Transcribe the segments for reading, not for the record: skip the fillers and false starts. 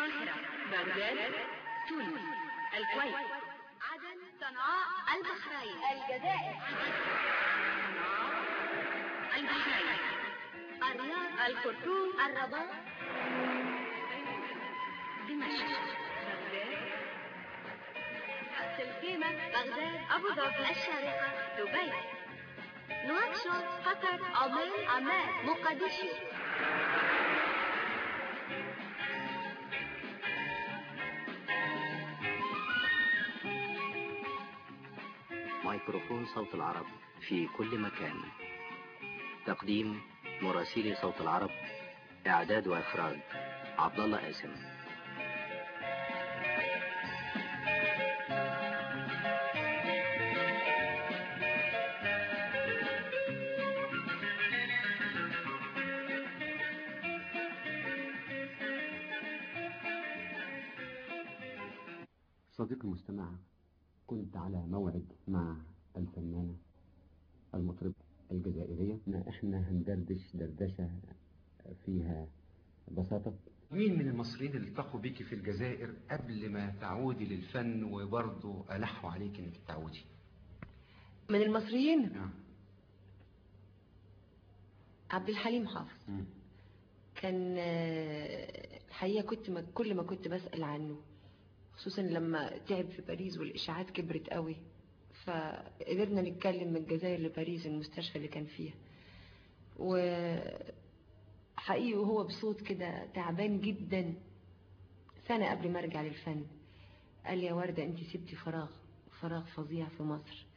القاهرة، بغداد، تونس، الكويت، عدن، صنعاء، البحرين، الجزائر، البحرين، الرياض، الخرطوم، الرباط، دمشق، بغداد، رأس الخيمة، بغداد، أبو ظبي، الشارقة، دبي، نواكشوط، قطر، عمان، مقدشو. ميكروفون صوت العرب في كل مكان. تقديم مراسلي صوت العرب، إعداد وإخراج عبد الله قاسم. صديقي المستمع، كنت على موعد مع الفنانة المطربة الجزائرية. احنا هندردش دردشة فيها بساطة. مين من المصريين اللي التقوا بيكي في الجزائر قبل ما تعودي للفن وبرضه ألحوا عليك انك تعودي؟ من المصريين عبد الحليم حافظ. كان الحقيقة كل ما كنت بسأل عنه، خصوصا لما تعب في باريس والإشاعات كبرت قوي، فقدرنا نتكلم من الجزائر لباريس المستشفى اللي كان فيها، وحقيقي وهو بصوت كده تعبان جدا سنة قبل ما ارجع للفن قال لي: يا وردة، انت سبتي فراغ فظيع في مصر،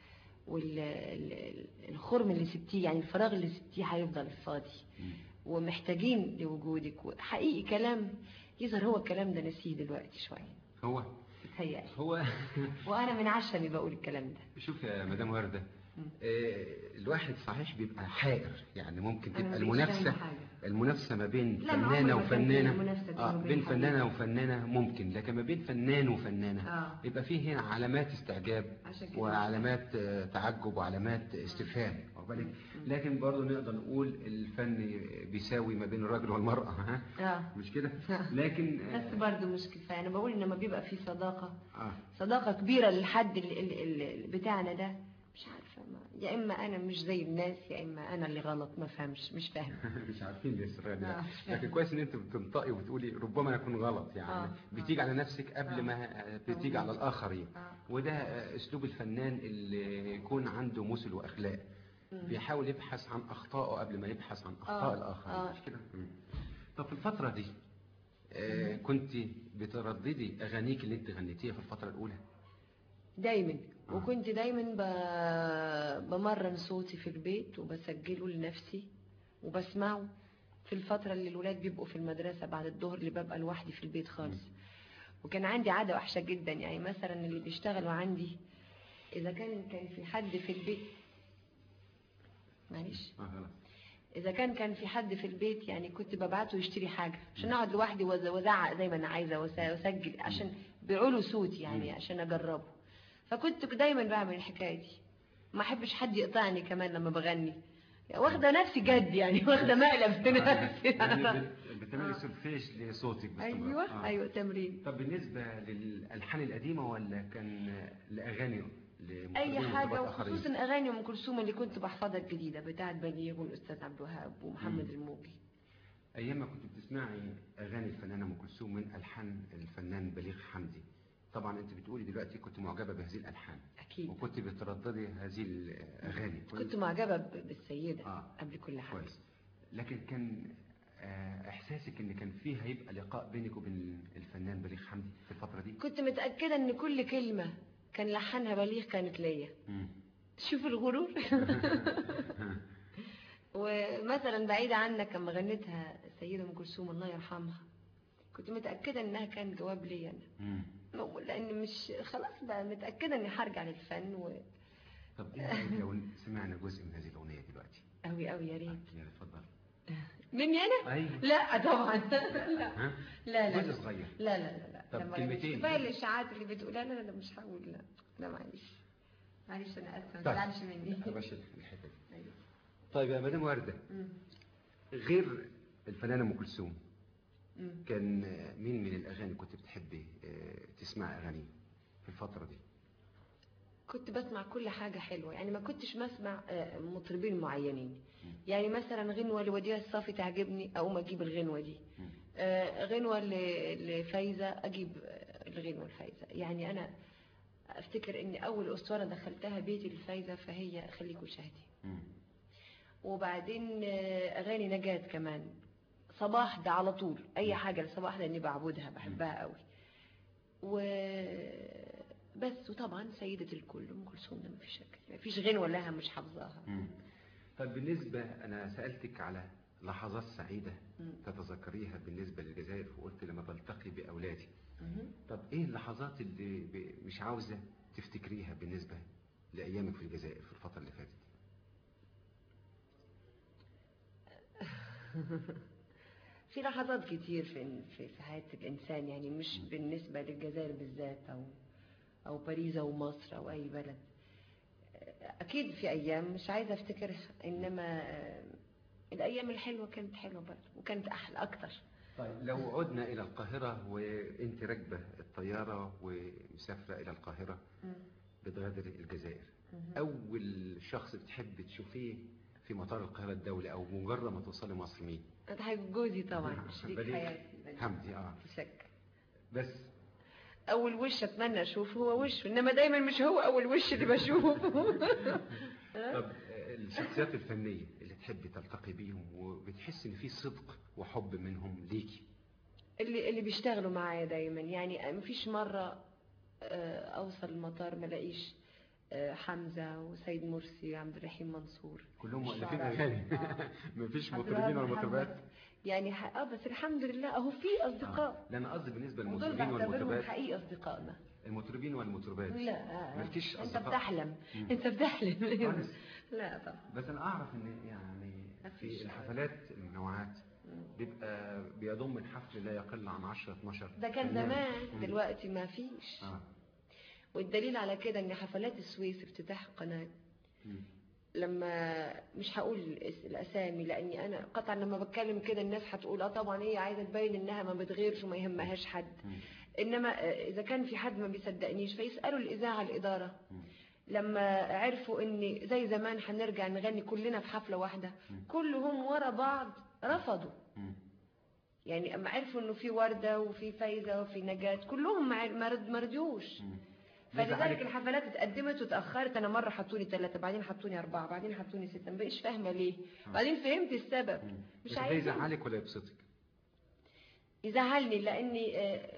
والخرم اللي سبتيه، يعني الفراغ اللي سبتيه هيفضل فاضي، ومحتاجين لوجودك. وحقيقي كلام يظهر هو الكلام ده نسيه دلوقتي شوية. هو وانا من عشمي بقول الكلام ده. شوف يا مدام وردة، الواحد صحيح بيبقى حائر، يعني ممكن تبقى المنافسة ما بين فنانة وفنانة، بين فنانة وفنانة ممكن، لكن ما بين فنان وفنانة يبقى فيه هنا علامات استعجاب وعلامات تعجب وعلامات استفهام، لكن برضو نقدر نقول الفن بيساوي ما بين الرجل والمرأة، مش كده؟ لكن بس برضو مش كفاية. انا بقول انما بيبقى فيه صداقة كبيرة للحد بتاعنا ده. مش عارفة، يا إما أنا مش زي الناس، يا إما أنا اللي غلط، ما فهمش، مش فاهم. مش عارفين ليه السر ده. لكن كويس إن أنت بتنطقي وتقولي ربما أكون غلط، يعني بتيجي على نفسك قبل ما بتيجي على الآخرين. وده أسلوب الفنان اللي يكون عنده مثل وأخلاق، بيحاول يبحث عن أخطائه قبل ما يبحث عن أخطاء الآخرين، مش كده؟ طب في الفترة دي كنت بترددي أغانيك اللي أنت غنيتيها في الفترة الأولى؟ دايما. وكنت دايما بمرن صوتي في البيت وبسجله لنفسي وبسمعه في الفترة اللي الولاد بيبقوا في المدرسة بعد الظهر، اللي ببقى لوحدي في البيت خالص. وكان عندي عادة وحشة جدا، يعني مثلا اللي بيشتغلوا عندي إذا كان في حد في البيت، معلش، إذا كان في حد في البيت، يعني كنت ببعته يشتري حاجة عشان أقعد لوحدي وزعق زي ما أنا عايزة وأسجل عشان بيعولوا صوتي، يعني عشان أجربه. فكنت دايما بعمل الحكاية دي، ما أحبش حد يقطعني كمان لما بغني، واخدة نفسي جد، يعني واخدة مقلب في نفسي. يعني بتعملي سولفيج لصوتك باستمرار. أيوة تمرين. طب بالنسبة للألحان القديمة ولا كان لأغاني أي حاجة، وخصوصا أغاني أم كلثوم اللي كنت بحفظها الجديدة بتاعت بليغ والأستاذ عبد الوهاب ومحمد الموجي. أيام ما كنت بتسمعي أغاني الفنانة أم كلثوم من ألحان الفنان بليغ حمدي، طبعا أنت بتقولي دلوقتي كنت معجبة بهذه الألحان. أكيد. وكنت بترددي هذه الأغاني. كنت معجبة بالسيدة قبل كل حاجة. كويس. لكن كان إحساسك إن كان فيه هيبقى لقاء بينك وبين الفنان بليغ حمدي في الفترة دي؟ كنت متأكدة إن كل كلمة كان لحنها بليغ كانت ليا. شوف الغرور. ومثلا بعيدة عنك لما غنتها السيدة أم كلثوم الله يرحمها، كنت متأكدة إنها كان جواب لي أنا، لأن مش خلاص بقى متأكدة إني هرجع للفن طب إيه لو سمعنا جزء من هذه الأغنية دلوقتي؟ أوي يا ريت. يا اتفضل. مني أنا؟ أيوة. لا طبعا. لا جزء صغير. لا طب كلمتين. كفاية الإشاعات اللي بتقولها. لا مش هقول. لا معلش أنا آسفة، ما تزعلش مني. يا باشا الحتة دي. أيوة. طيب يا مدام وردة، غير الفنانة أم كلثوم كان مين من الاغاني كنت بتحبي تسمع اغاني في الفتره دي؟ كنت بسمع كل حاجة حلوة، يعني ما كنتش بسمع مطربين معينين. يعني مثلا غنوة لوديع الصافي تعجبني أقوم أجيب الغنوة دي، غنوة لفايزة أجيب الغنوة الفايزة. يعني أنا أفتكر إن أول أسطورة دخلتها بيتي للفايزة فهي خليكوا شاهدين. وبعدين أغاني نجاة كمان، صباح ده على طول أي حاجة لصباح لأني بعبدها بحبها قوي. بس وطبعا سيدة الكل أم كلثوم ده مفيش شك، مفيش غنوة لها مش حافظاها. طيب بالنسبة أنا سألتك على لحظات سعيدة تتذكريها بالنسبة للجزائر وقلت لما بلتقي بأولادي. طب إيه اللحظات اللي مش عاوزة تفتكريها بالنسبة لأيامك في الجزائر في الفترة اللي فاتت؟ في لحظات كتير في حياة الإنسان، يعني مش بالنسبة للجزائر بالذات أو باريس أو مصر أو أي بلد. أكيد في أيام مش عايزة أفتكرها، إنما الأيام الحلوة كانت حلوة برضه وكانت أحلى أكتر. طيب لو عدنا إلى القاهرة وأنت راكبة الطيارة ومسافرة إلى القاهرة بتغادر الجزائر، أول شخص بتحب تشوفيه في مطار القاهرة الدولي أو مجرد ما توصلي مصر مين؟ هتحب جوزي طبعا، شريك حياتي حمدي. في شك. بس أول وش أتمنى أشوفه هو وشه، إنما دايما مش هو أول وش اللي بشوفه. طب الشخصيات الفنية اللي تحبي تلتقي بيهم وبتحس إن في صدق وحب منهم ليكي؟ اللي بيشتغلوا معايا دايما، يعني مفيش مرة أوصل المطار ملاقيش حمزة وسيد مرسي وعبد الرحيم منصور كلهم مؤلفين أغاني. مفيش مطربين ولا مطربات يعني بس الحمد لله أهو في أصدقاء. لا أنا قصدي بالنسبة ودول للمطربين والمطربات حقيقي أصدقائنا المطربين والمطربات. لا مالكيش أنت أصدقاء؟ بتحلم. أنت بتحلم. لا طبعا. بس أنا أعرف إن يعني في الحفلات المنوعات بيبقى بيضم الحفل لا يقل عن 10-12. ده كان زمان، دلوقتي ما فيش. والدليل على كده ان حفلات السويس افتتاح القناة لما مش هقول الاسامي لاني انا قطعا لما بتكلم كده الناس هتقول طبعا هي عايزه تبين انها ما بتغيرش وما يهمهاش حد. انما اذا كان في حد ما بيصدقنيش فيسالوا الاذاعه الاداره لما عرفوا ان زي زمان هنرجع نغني كلنا في حفله واحده كلهم ورا بعض رفضوا. يعني اما عرفوا انه في وردة وفي فايزة وفي نجاة كلهم ما رضيوش. فلذلك الحفلات اتقدمت وتأخرت. انا مرة حطوني 3 بعدين حطوني 4 بعدين حطوني 6 ما بقيش فاهمة ليه. بعدين فهمت السبب. مش عايزة. يزعلك ولا يبسطك؟ يزعلني لاني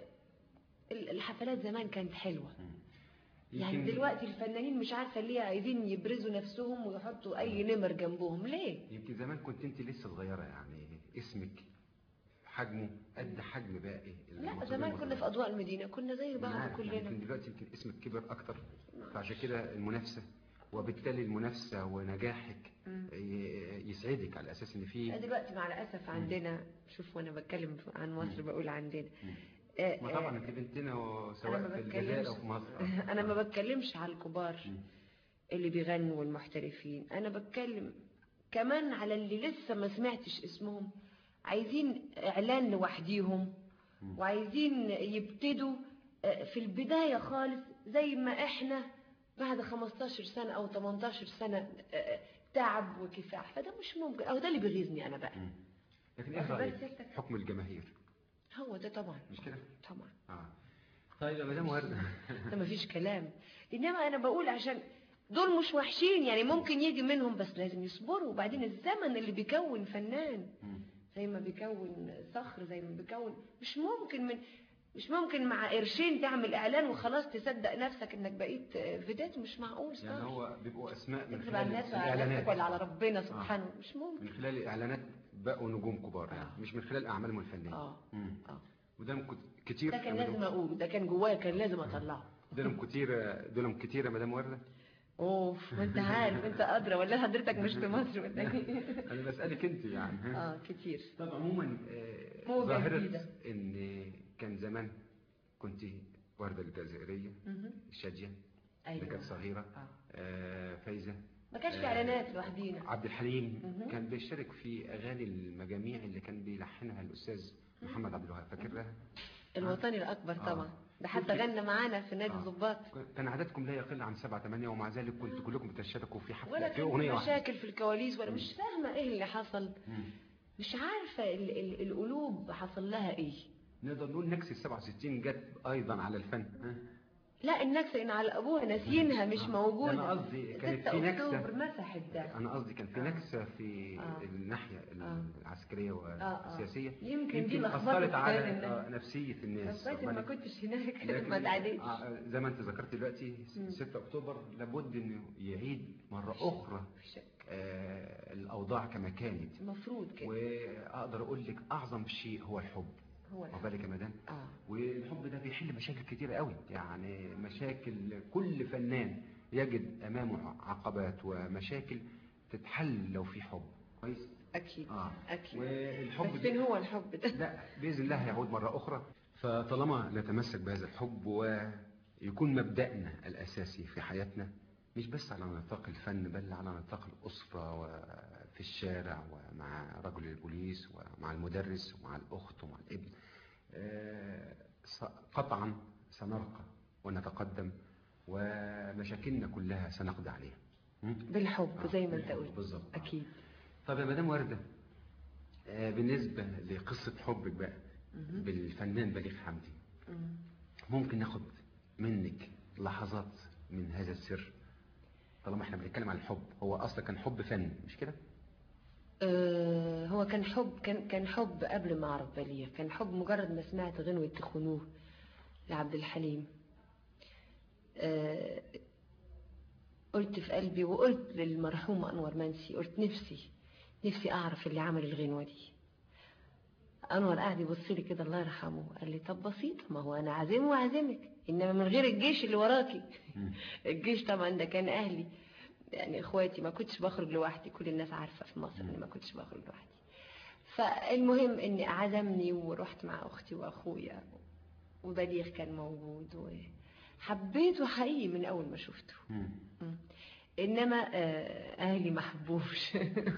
الحفلات زمان كانت حلوة. يعني دلوقتي الفنانين مش عارفة ليه عايزين يبرزوا نفسهم ويحطوا اي نمر جنبهم ليه. يمكن زمان كنت انت لسه صغيرة يعني اسمك حجمه قد حجم باقي. لا زمان كنا في اضواء المدينة كنا زي بعض كلنا. يمكن دلوقتي يمكن اسمك كبر اكتر فعشان كده المنافسة وبالتالي المنافسة ونجاحك يسعدك على اساس ان في دلوقتي مع الاسف عندنا شوف وانا بتكلم عن مصر بقول عندنا ما طبعا انت بنتنا سواء في الجزائر او في مصر. انا ما بتكلمش على الكبار اللي بيغنوا والمحترفين. انا بتكلم كمان على اللي لسه ما سمعتش اسمهم عايزين اعلان لوحديهم وعايزين يبتدوا في البداية خالص زي ما احنا بعد 15 سنة او 18 سنة تعب وكفاح. فده مش ممكن او ده اللي بيغيظني انا بقى. لكن ايه رأيك حكم الجماهير؟ هو ده طبعا مش كده طبعا. طيب يا مدام وردة ده مفيش كلام. انما انا بقول عشان دول مش وحشين يعني ممكن يجي منهم بس لازم يصبروا. وبعدين الزمن اللي بيكون فنان زي ما بيكون صخر زي ما بيكون مش ممكن مع قرشين تعمل اعلان وخلاص تصدق نفسك انك بقيت فيدات. مش معقول صح. يعني هو بيبقوا اسماء من خلال الاعلانات ولا على ربنا سبحانه. مش ممكن من خلال الاعلانات بقوا نجوم كبار يعني مش من خلال اعمالهم الفنيه. وده كتير. ده كان لازم اقوله. ده كان جوايا كان لازم اطلعه. دولهم كتير يا مدام وردة. اوف وانت عارف انت ادرى ولا حضرتك مش في مصر ولا انا بسالك انت يعني. كتير. طب عموما ظاهره ان كان زمان كنت وردة الجزائريه الشاديه اللي كانت صغيره فايزه ما كانش في اعلانات لوحدينا. عبد الحليم كان بيشترك في اغاني المجاميع اللي كان بيلحنها الاستاذ محمد عبد الوهاب، فاكرها؟ الوطني الاكبر طبعا. ده حتى غنى معانا في نادي الضباط. كان عددكم لا يقل عن 7 8 ومع ذلك كنتوا كلكم بتشاركوا في حفله ولا في اغنيه واحده. مشاكل في الكواليس ولا مش فاهمه ايه اللي حصل. مش عارفه القلوب حصل لها ايه. نقدر نقول نكسة 67 جت ايضا على الفن. لا النكسه ان على ابوها ناسيينها مش موجوده. انا قصدي كانت في نكسه. مسحت ده. انا قصدي كان في نكسه في الناحيه العسكريه والسياسيه. يمكن دي اثرت على نفسيه الناس. بس ما كنتش هناك ما اتعديتش. زي ما انت ذكرت دلوقتي 6 اكتوبر لابد انه يعيد مره اخرى الاوضاع كما كانت المفروض كده. واقدر اقول لك اعظم شيء هو الحب. بالك يا مدام. والحب ده بيحل مشاكل كتيره قوي، يعني مشاكل كل فنان يجد امامه عقبات ومشاكل تتحل لو في حب. كويس. اكيد. اكيد. والحب بس فين هو الحب ده؟ لا باذن الله هيعود مره اخرى. فطالما نتمسك بهذا الحب ويكون مبدأنا الاساسي في حياتنا مش بس على نطاق الفن بل على نطاق الاسره وفي الشارع ومع رجل البوليس ومع المدرس ومع الاخت ومع الابن، قطعا سنرقى ونتقدم ومشاكلنا كلها سنقضي عليها بالحب زي ما انت قلت. بالظبط. اكيد. طب يا مدام وردة، بالنسبة لقصة حبك بقى بالفنان بليغ حمدي، ممكن ناخد منك لحظات من هذا السر؟ طالما احنا بنتكلم عن الحب، هو اصلا كان حب فن مش كده؟ هو كان حب، كان حب قبل ما اعرف بليغ، كان حب مجرد ما سمعت غنوة تخونوه لعبد الحليم. قلت في قلبي وقلت للمرحوم انور منسي، قلت نفسي اعرف اللي عمل الغنوة دي. انور قاعد يبص لي كده الله يرحمه، قال لي طب بسيطه، ما هو انا عازمه وعازمك، انما من غير الجيش اللي وراكي. الجيش طبعا ده كان اهلي، يعني اخواتي، ما كنتش بخرج لوحدي، كل الناس عارفه في مصر اني ما كنتش بخرج لوحدي. فالمهم اني عزمني ورحت مع اختي واخويا وبليغ كان موجود وحبيته حقيقي من اول ما شفته. انما اهلي ما حبوش.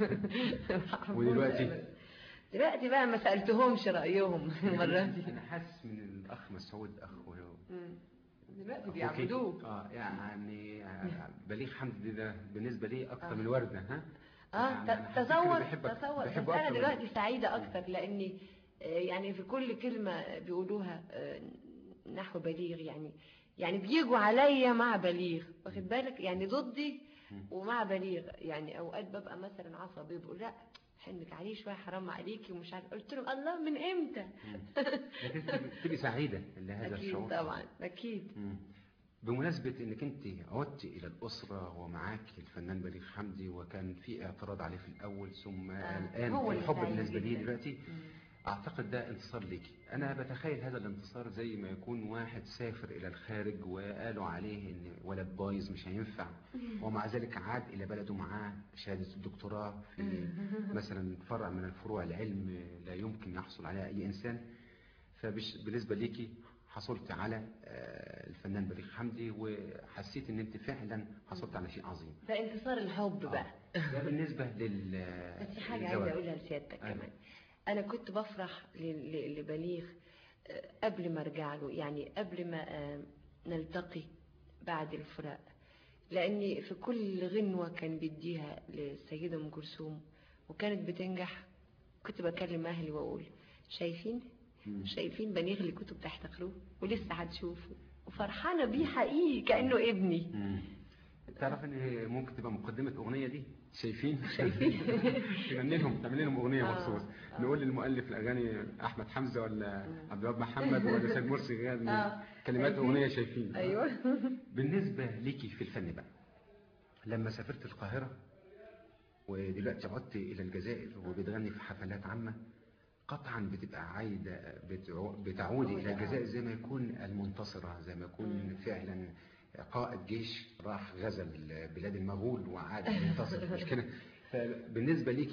دلوقتي بقى ما سالتهمش رايهم المره دي. انا حاسس من الاخ مسعود اخوه دلوقتي بيعبدوه. يعني بليغ حمدي ده بالنسبه لي اكتر من وردة. تصور. انا دلوقتي سعيده اكتر لاني يعني في كل كلمه بيقولوها نحو بليغ يعني بيجوا عليا مع بليغ، واخد بالك، يعني ضدي ومع بليغ. يعني اوقات ببقى مثلا عصبي بيقول لا حنك عليه شويه حرام عليكي ومش عارف، قلت لهم الله من امتى. لكن تبقي سعيده لهذا الشعور. اكيد طبعا اكيد. بمناسبه انك انت عدتي الى الاسره ومعاك الفنان بليغ حمدي وكان في اعتراض عليه في الاول ثم الان في الحب بالنسبه لي دلوقتي، اعتقد ده انتصار ليكي. انا بتخيل هذا الانتصار زي ما يكون واحد سافر الى الخارج وقالوا عليه ان ولد بايظ مش هينفع، ومع ذلك عاد الى بلده معاه شهاده الدكتوراه في مثلا فرع من الفروع العلم لا يمكن يحصل عليها اي انسان. فبالنسبه ليكي حصلت على الفنان بليغ حمدي وحسيت ان انت فعلا حصلت على شيء عظيم. ده انتصار الحب بقى. ده بالنسبه بس في حاجه عايزه اقولها لسيادتك كمان. انا كنت بفرح لبليغ قبل ما ارجع له، يعني قبل ما نلتقي بعد الفراق، لاني في كل غنوه كان بيديها للسيده ام كلثوم وكانت بتنجح، كنت بكلم اهلي واقول شايفين بليغ اللي كنتوا بتحتقروه ولسه هتشوفوا، وفرحانه بيه حقيقي كانه ابني. تعرف ان ممكن تبقى مقدمه اغنيه دي شايفين تعمل لهم اغنيه مخصوص. نقول للمؤلف الاغاني احمد حمزه ولا عبد الوهاب محمد ولا سيد مرسي غير كلمات اغنيه شايفين. ايوه. بالنسبه ليكي في الفن بقى، لما سافرت القاهره ودلوقتي عدت الى الجزائر وبتغني في حفلات عامه، قطعا بتبقى عايده بتعودي الى الجزائر زي ما يكون المنتصره، زي ما يكون فعلا قائد جيش راح غزا بلاد المغول وعاد منتصر مش كده؟ فبالنسبه ليكي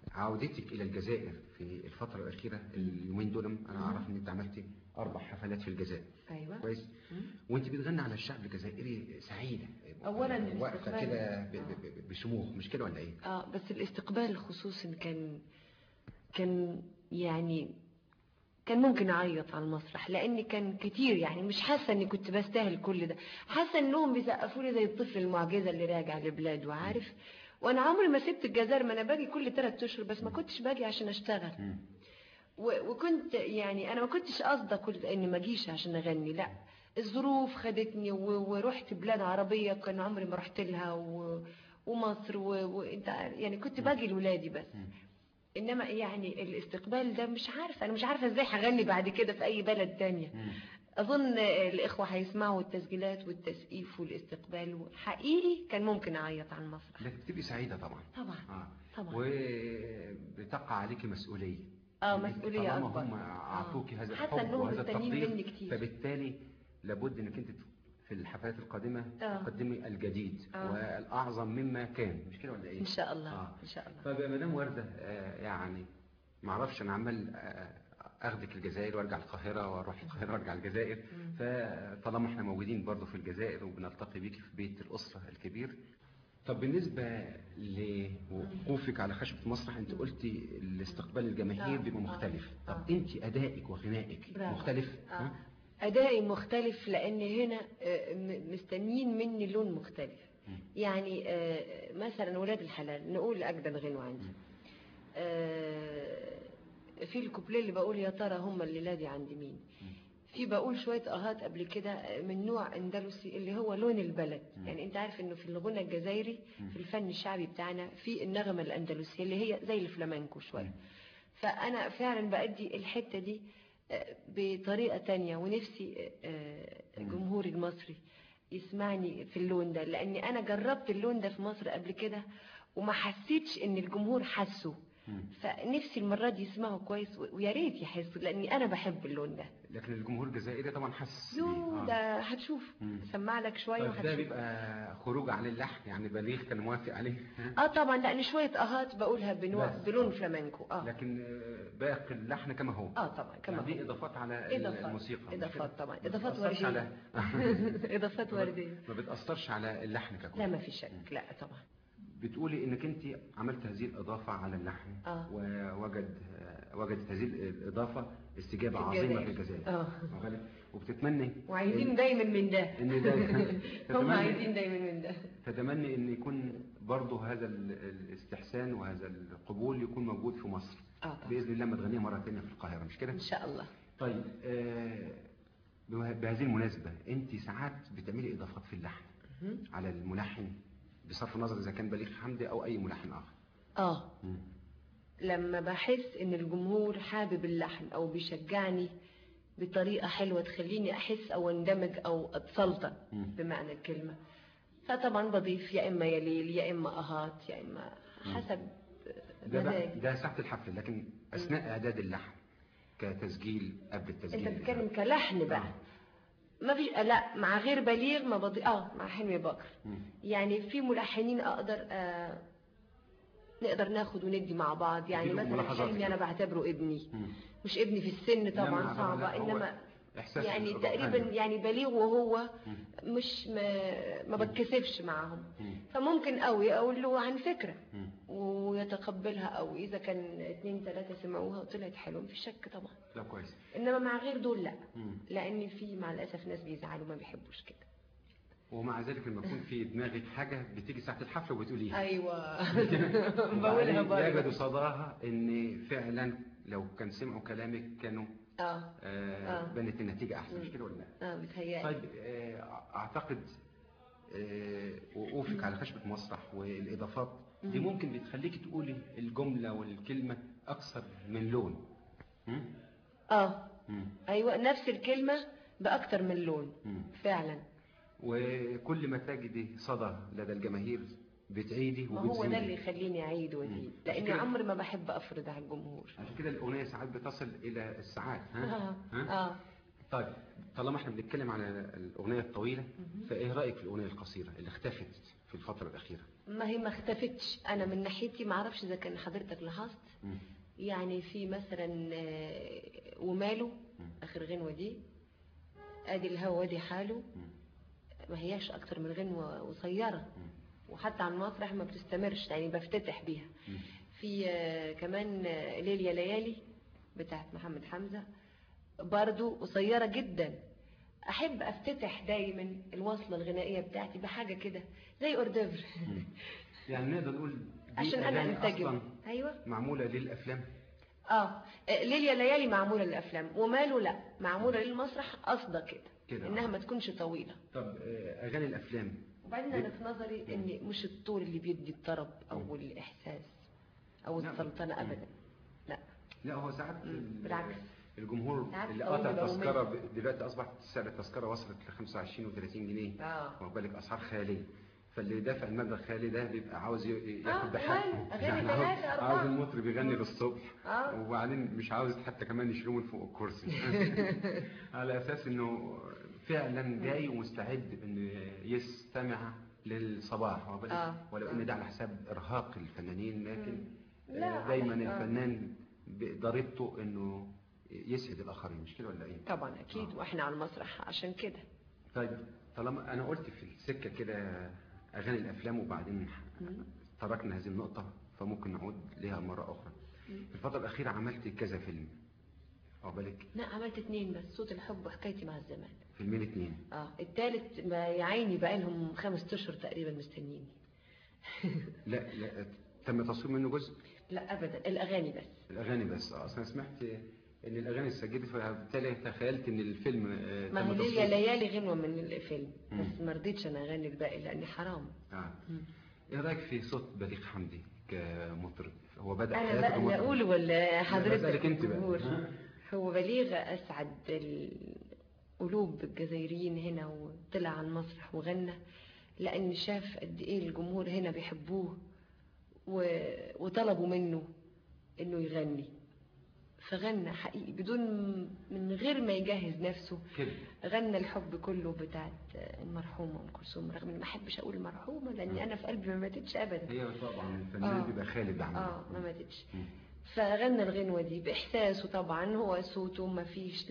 عودتك الى الجزائر في الفتره الاخيره اليومين دول، انا اعرف ان انت عملتي 4 حفلات في الجزائر. ايوه كويس. وانت بتغني على الشعب الجزائري سعيده، اولا واقفه كده بشموخ، مش كده ولا ايه؟ بس الاستقبال خصوصا كان يعني كان ممكن اعيط على المسرح، لاني كان كتير يعني مش حاسه اني كنت بستاهل كل ده، حاسه انهم بيسقفوا لي زي الطفل المعجزه اللي راجع لبلاده، عارف. وانا عمري ما سبت الجزائر، ما انا باجي كل 3 اشهر، بس ما كنتش باجي عشان اشتغل. وكنت يعني انا ما كنتش قاصده كل اني ما اجيش عشان اغني، لا الظروف خدتني ورحت بلاد عربيه كان عمري ما رحت لها ومصر وانت يعني كنت باجي لولادي بس. انما يعني الاستقبال ده مش عارفه، انا مش عارفه ازاي هغني بعد كده في اي بلد تانية. اظن الاخوه هيسمعوا التسجيلات والتسقيف والاستقبال، حقيقي كان ممكن اعيط على المسرح. لكن بتبقي سعيده طبعا. طبعا طبعا. وبتقع عليكي مسؤوليه. مسؤوليه اكبر. هم اعطوكي هذا حاسه الحب انهم وهذا مستنيين مني التقدير، كتير، فبالتالي لابد انك انت في الحفلات القادمه تقدمي الجديد والاعظم مما كان، مش كده ولا ايه؟ ان شاء الله ان شاء الله. طيب يا مدام ورده، يعني ما اعرفش، انا عمال اخدك الجزائر وارجع القاهره واروح القاهره وارجع الجزائر، فطالما احنا موجودين برضه في الجزائر وبنلتقي بيكي في بيت الاسره الكبير. طب بالنسبه لوقوفك على خشبه المسرح، انت قلتي الاستقبال الجماهير بيبقى مختلف. طب انت ادائك وغنائك مختلف؟ ادائي مختلف، لان هنا مستنيين مني لون مختلف. يعني مثلا ولاد الحلال نقول اجدد غنوه عندي، في الكوبليه اللي بقول يا ترى هم الليله دي عند مين، في بقول شويه اهات قبل كده من نوع اندلسي اللي هو لون البلد. يعني انت عارف انه في الغنى الجزائري في الفن الشعبي بتاعنا في النغمه الاندلسيه اللي هي زي الفلامنكو شويه، فانا فعلا بأدي الحته دي بطريقه تانية، ونفسي جمهوري المصري يسمعني في اللون ده، لاني انا جربت اللون ده في مصر قبل كده وما حسيتش ان الجمهور حسه، فنفسي المرة دي يسمعوا كويس ويا ريت يحسوا، لاني انا بحب اللون ده. لكن الجمهور الجزائري طبعا حس ده هتشوف، سمع لك شويه وهتشوف. ده بيبقى خروج عن اللحن، يعني بليغ كان موافق عليه؟ طبعا، لان شويه اهات بقولها بلون فلامنكو. لكن باقي اللحن كما هو. طبعا كما دي اضافات على الموسيقى. اضافات طبعا، اضافات ورديه. اضافات ورديه ما بتاثرش على اللحن ككل. لا ما في شك، لا طبعا. بتقولي انك انت عملت هذه الاضافه على اللحن ووجدت هذه الاضافه استجابه عظيمه في الجزائر. وبتتمني وعايزين دايما من ده ان ده هم عايزين دايما من ده. تتمني ان يكون برضه هذا الاستحسان وهذا القبول يكون موجود في مصر باذن الله، ما تغنيها مره ثانيه في القاهره، مش كده؟ ان شاء الله. طيب بهذه المناسبه، انت ساعات بتعملي اضافات في اللحن على الملحن بصرف النظر اذا كان بليغ حمدي او اي ملحن اخر. لما بحس ان الجمهور حابب اللحن او بيشجعني بطريقه حلوه تخليني احس او اندمج او اتسلطن بمعنى الكلمه، فطبعا بضيف يا اما يا ليل يا اما اهات يا اما حسب مزاجي. ده ساعه الحفل، لكن اثناء اعداد اللحن كتسجيل قبل التسجيل انت بتتكلم كلحن بقى؟ ما فيش، لا مع غير بليغ ما بضيف. مع حلمي بكر. يعني في ملحنين اقدر نقدر ناخد وندي مع بعض. يعني مثلا حلمي انا بعتبره ابني، مش ابني في السن طبعا صعبه، انما يعني تقريبا يعني بليغ وهو مش ما بتكسفش معاهم، فممكن قوي اقول له عن فكره ويتقبلها، او اذا كان 2 3 سمعوها وطلعت حلوه مفيش شك طبعا. لا كويس. انما مع غير دول لا، لان في مع الاسف ناس بيزعلوا ما بيحبوش كده. ومع ذلك لما يكون في دماغك حاجه بتيجي ساعه الحفله وبتقوليها. ايوه بقولها برضه. يجدوا صداها ان فعلا لو كان سمعوا كلامك كانوا بنت النتيجه احسن، مش كده ولا لا؟ بتهيألي. طيب اعتقد وقوفك على خشبه مسرح والاضافات دي ممكن بتخليكي تقولي الجمله والكلمه اكثر من لون. ايوه نفس الكلمه باكثر من لون فعلا. وكل ما تجدي صدى لدى الجماهير بتعيدي وبتزيدي. هو ده اللي يخليني اعيد وازيد، لاني عمري ما بحب افرض على الجمهور. عشان كده الاغنيه ساعات بتصل الى الساعات. طيب طالما احنا بنتكلم على الأغنية الطويلة، فايه رأيك في الأغنية القصيرة اللي اختفت في الفترة الأخيرة؟ ما هي ما اختفتش. انا من ناحيتي ما اعرفش اذا كان حضرتك لاحظت، يعني في مثلا وماله اخر غنوة دي، ادي الهوا وادي حاله، ما هياش اكتر من غنوة قصيرة، وحتى على المسرح ما بتستمرش، يعني بفتتح بيها. في كمان ليل يا ليالي بتاعت محمد حمزة برضو قصيرة جدا. احب افتتح دايما الوصلة الغنائية بتاعتي بحاجة كده زي اوردوفر. يعني نقدر نقول دي عشان انا أغاني انتجم. أصلا ايوه معمولة للأفلام. ليل يا ليالي معمولة للأفلام، وماله لا معمولة للمسرح قصده كده إنها ما تكونش طويلة. طب أغاني الأفلام. وبعدين أنا في نظري إن مش الطول اللي بيدي الطرب أو الإحساس أو السلطنة أبدا. لا هو ساعات بالعكس، الجمهور اللي قطع التذكرة دلوقتي أصبحت سعر التذكرة وصلت ل 25 و30 جنيه. واخد بالك أسعار خيالية، فاللي دافع المبلغ الخيالي ده بيبقى عاوز ياخد بحقه. يعني عاوز المطرب يغني للصبح، وبعدين مش عاوز حتى كمان يشيلوه من فوق الكرسي. على أساس إنه فعلا جاي ومستعد إنه يستمع للصباح، ولو إن ده على حساب إرهاق الفنانين، لكن دايما الفنان بضريبته إنه يسعد الآخرين، مش كده ولا إيه؟ طبعا أكيد. وإحنا على المسرح عشان كده. طيب طالما أنا قلت في السكة كده أغاني الأفلام وبعدين تركنا هذه النقطة، فممكن نعود لها مرة أخرى. في الفترة الأخيرة عملت كذا فيلم، أو بالك؟ لا عملت 2 بس، صوت الحب وحكايتي مع الزمان. فيلمين 2؟ الثالث ما يا عيني بقى لهم 5 أشهر تقريبا مستنيني. لا تم تصوير منه جزء؟ لا أبدا، الأغاني بس. الأغاني بس. أصلا سمعت إن الأغاني اتسجلت، فبالتالي تخيلت إن الفيلم ما هي ليل يا ليالي غنوة من الفيلم، بس ما رضيتش أنا أغني الباقي لأني حرام. إيه رأيك في صوت بليغ حمدي كمطرب؟ هو بدأ أنا بقى اللي أقول ولا حضرتك الجمهور؟ هو بليغ أسعد قلوب الجزائريين هنا، وطلع على المسرح وغنى لأن شاف قد إيه الجمهور هنا بيحبوه وطلبوا منه إنه يغني، فغنى حقيقي بدون من غير ما يجهز نفسه كده. غنى الحب كله بتاعت المرحومة أم كلثوم، رغم إني ما أحبش أقول المرحومة لأني أنا في قلبي ما ماتتش أبدا. هي طبعا الفنان بيبقى خالد عنها. ما ماتتش. فغنى الغنوة دي بإحساسه طبعا. هو صوته ما فيش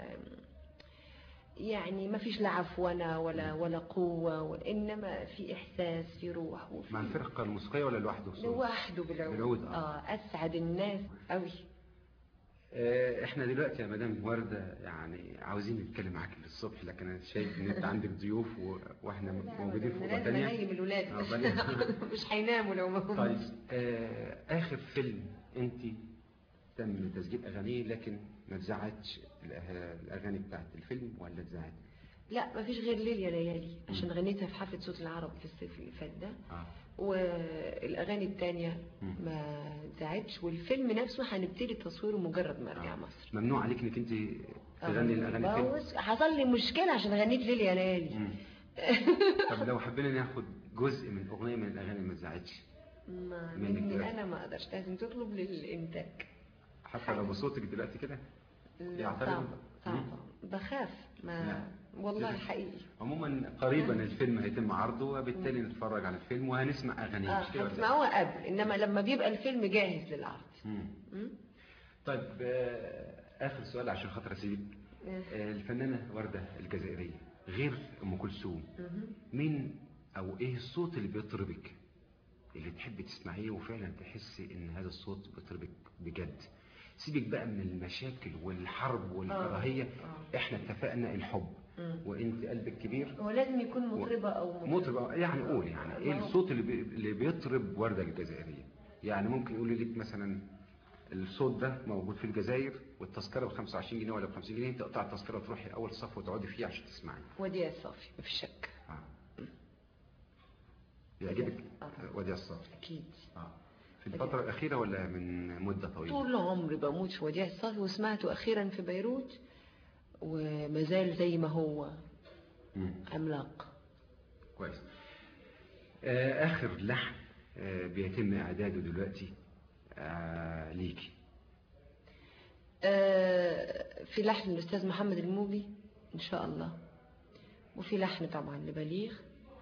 ما فيش لا عفونة ولا قوة، إنما في إحساس، في روح. مع الفرقة الموسيقية ولا لوحده؟ لوحده بالعود. أسعد الناس قوي. احنا دلوقتي يا مدام وردة يعني عاوزين نتكلم معاك للصبح، لكن انا شايف ان انت عندك ضيوف واحنا موجودين في اوضه ثانيه. لازم الولاد مش هيناموا لو ما همش. طيب اخر فيلم انت تم تسجيل اغانيه لكن ما اتذاعتش الاغاني بتاعت الفيلم، ولا اتذاعت؟ لا ما فيش غير ليل يا ليالي عشان غنيتها في حفلة صوت العرب في الصيف اللي فات ده. والاغاني التانية ما اتذاعتش، والفيلم نفسه هنبتدي تصويره مجرد ما ارجع مصر. ممنوع عليك انك انت تغني الاغاني الفيلم؟ حصل لي مشكلة عشان غنيت ليل يا ليالي. طب لو حبينا ناخد جزء من اغنية من الاغاني ما اتذاعتش مني انا ما اقدرش، لازم تطلب للانتاج حتى لو بصوتك دلوقتي كده. صعب بخاف والله حقيقي. عموما قريبا الفيلم هيتم عرضه، وبالتالي نتفرج على الفيلم وهنسمع اغانيه. هنسمعوها قبل، انما لما بيبقى الفيلم جاهز للعرض. طيب اخر سؤال عشان خاطر اسيبك. الفنانة وردة الجزائرية غير ام كلثوم، مين او ايه الصوت اللي بيطربك، اللي تحب تسمعيه وفعلا تحسي ان هذا الصوت بيطربك بجد؟ سيبك بقى من المشاكل والحرب والكراهية. احنا اتفقنا الحب، وانت قلبك كبير. هو لازم يكون مطربة او مطربة يعني قول يعني ايه الصوت اللي بيطرب وردة الجزائرية؟ يعني ممكن يقول لك مثلا الصوت ده موجود في الجزائر والتذكرة ب 25 جنيه ولا ب 50 جنيه، تقطع التذكرة وتروحي اول صف وتقعدي فيه عشان تسمعي. وديع الصافي مفيش شك. يعجبك وديع الصافي؟ اكيد. في الفترة الأخيرة ولا من مدة طويلة؟ طول عمري بموت في وديع الصافي، وسمعته أخيرا في بيروت ومازال زي ما هو عملاق. كويس. آخر لحن بيتم إعداده دلوقتي ليكي؟ في لحن الأستاذ محمد الموجي إن شاء الله، وفي لحن طبعا لبليغ،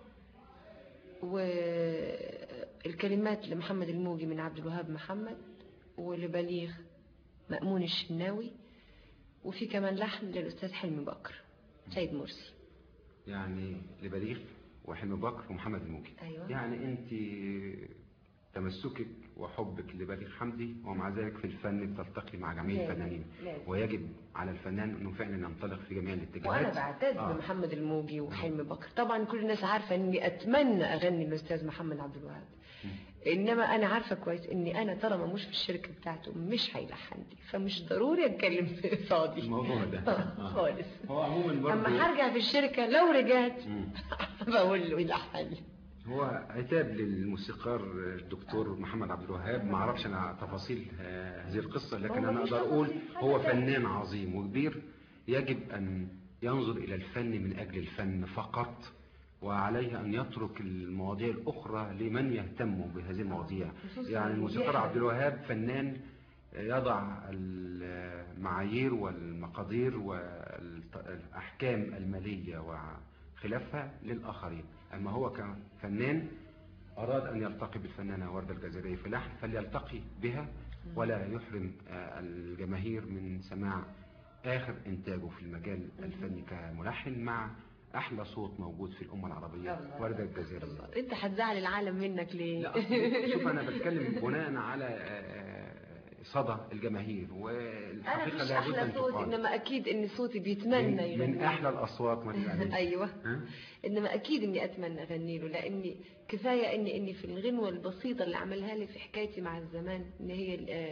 والكلمات لمحمد الموجي من عبد الوهاب محمد، ولبليغ مأمون الشناوي، وفي كمان لحن للأستاذ حلمي بكر سيد مرسي. يعني لبليغ وحلمي بكر ومحمد الموجي. أيوة. يعني انت تمسكك وحبك لبليغ حمدي ومع ذلك في الفن بتلتقي مع جميع الفنانين، ويجب على الفنان انه فعلا ينطلق في جميع الاتجاهات. وانا بعتز بمحمد الموجي وحلمي بكر. طبعا كل الناس عارفه اني اتمنى اغني الاستاذ محمد عبد الوهاب، انما انا عارفه كويس اني انا طالما مش في الشركه بتاعته مش هيلحن لي، فمش ضروري اتكلم في قصادي الموضوع ده خالص. هو عموما برضه اما هرجع في الشركه لو رجعت بقول له يلحن لي. هو عتاب للموسيقار الدكتور محمد عبد الوهاب، ما اعرفش انا تفاصيل هذه القصه، لكن انا اقدر اقول هو فنان عظيم وكبير، يجب ان ينظر الى الفن من اجل الفن فقط، وعليه ان يترك المواضيع الاخرى لمن يهتم بهذه المواضيع. يعني الموسيقار عبد الوهاب فنان يضع المعايير والمقادير والاحكام الماليه وخلافها للآخرين، أما هو كفنان أراد أن يلتقي بالفنانة وردة الجزائرية في لحن فليلتقي بها، ولا يحرم الجماهير من سماع آخر إنتاجه في المجال الفني كملحن مع أحلى صوت موجود في الأمة العربية، وردة الجزائرية. أنت هتزعل العالم منك ليه؟ لا شوف أنا بتكلم بناء على صدى الجماهير، والحقيقة أنا مش لا بد أحلى أن صوت، تقال. إنما أكيد إن صوتي بيتمنى يغني من أحلى الأصوات ما تقالش. أيوة. إنما أكيد إني أتمنى أغني له، لأني كفاية إني في الغنوة البسيطة اللي عملها لي في حكايتي مع الزمان، إن هي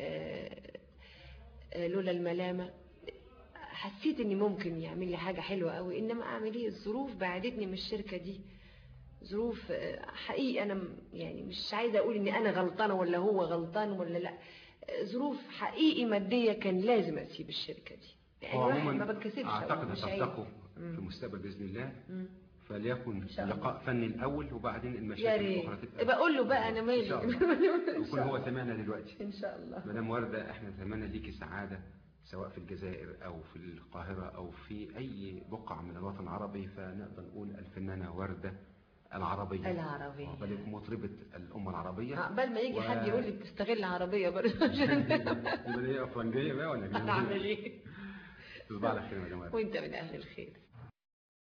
لولا الملامة، حسيت إني ممكن يعمل لي حاجة حلوة قوي. إنما أعمل إيه، الظروف بعدتني من الشركة دي، ظروف حقيقي. أنا يعني مش عايزة أقول إني أنا غلطانة ولا هو غلطان ولا لا، ظروف حقيقي مادية كان لازم أسيب الشركة دي. يعني الواحد ما بتكسبش. أعتقد هتلتقوا في المستقبل بإذن الله، فليكن لقاء فني الأول وبعدين المشاكل الأخرى تتقابل. بقول له بقى أنا مالي ويكون هو سمعنا دلوقتي إن شاء الله. مدام وردة، إحنا نتمنى ليكي سعادة سواء في الجزائر أو في القاهرة أو في أي بقعة من الوطن العربي، فنقدر نقول الفنانة وردة العربية بل يكون مطربة الأمة العربية. قبل ما يجي حد يقول لي بتستغل عربية برضه عشان يبقى هي أفرنجية بقى ولا أعمل إيه؟ تصبح على خير يا مدام وردة. وأنت من أهل الخير.